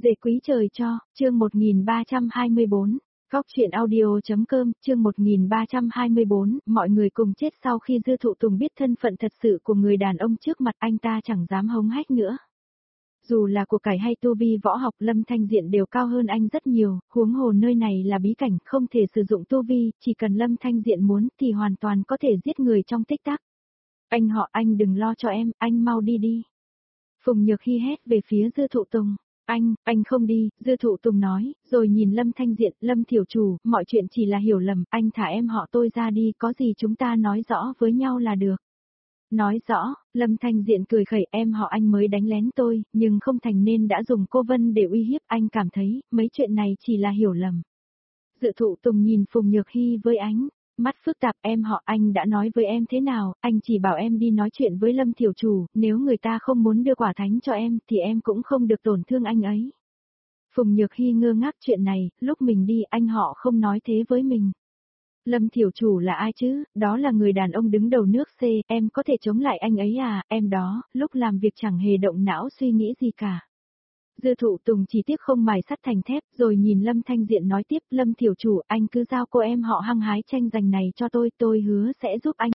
Dễ quý trời cho, chương 1324, Góc truyện audio.com, chương 1324, mọi người cùng chết sau khi Dư Thụ Tùng biết thân phận thật sự của người đàn ông trước mặt anh ta chẳng dám hống hách nữa. Dù là của cải hay tu vi võ học Lâm Thanh Diện đều cao hơn anh rất nhiều, huống hồ nơi này là bí cảnh không thể sử dụng tu vi, chỉ cần Lâm Thanh Diện muốn thì hoàn toàn có thể giết người trong tích tắc. Anh họ anh đừng lo cho em, anh mau đi đi. Phùng Nhược Hy hét về phía Dư Thụ Tùng. Anh không đi, Dư Thụ Tùng nói, rồi nhìn Lâm Thanh Diện, Lâm Thiểu Chủ, mọi chuyện chỉ là hiểu lầm, anh thả em họ tôi ra đi, có gì chúng ta nói rõ với nhau là được. Nói rõ, Lâm Thanh Diện cười khẩy, em họ anh mới đánh lén tôi, nhưng không thành nên đã dùng cô Vân để uy hiếp, anh cảm thấy, mấy chuyện này chỉ là hiểu lầm. Dư Thụ Tùng nhìn Phùng Nhược Hy với ánh mắt phức tạp, em họ anh đã nói với em thế nào, anh chỉ bảo em đi nói chuyện với Lâm Thiểu Chủ, nếu người ta không muốn đưa quả thánh cho em thì em cũng không được tổn thương anh ấy. Phùng Nhược Hy ngơ ngác, chuyện này, lúc mình đi anh họ không nói thế với mình. Lâm Thiểu Chủ là ai chứ, đó là người đàn ông đứng đầu nước C, em có thể chống lại anh ấy à, em đó, lúc làm việc chẳng hề động não suy nghĩ gì cả. Dư Thụ Tùng chỉ tiếc không mài sắt thành thép, rồi nhìn Lâm Thanh Diện nói tiếp, Lâm Thiểu Chủ, anh cứ giao cô em họ hăng hái tranh giành này cho tôi hứa sẽ giúp anh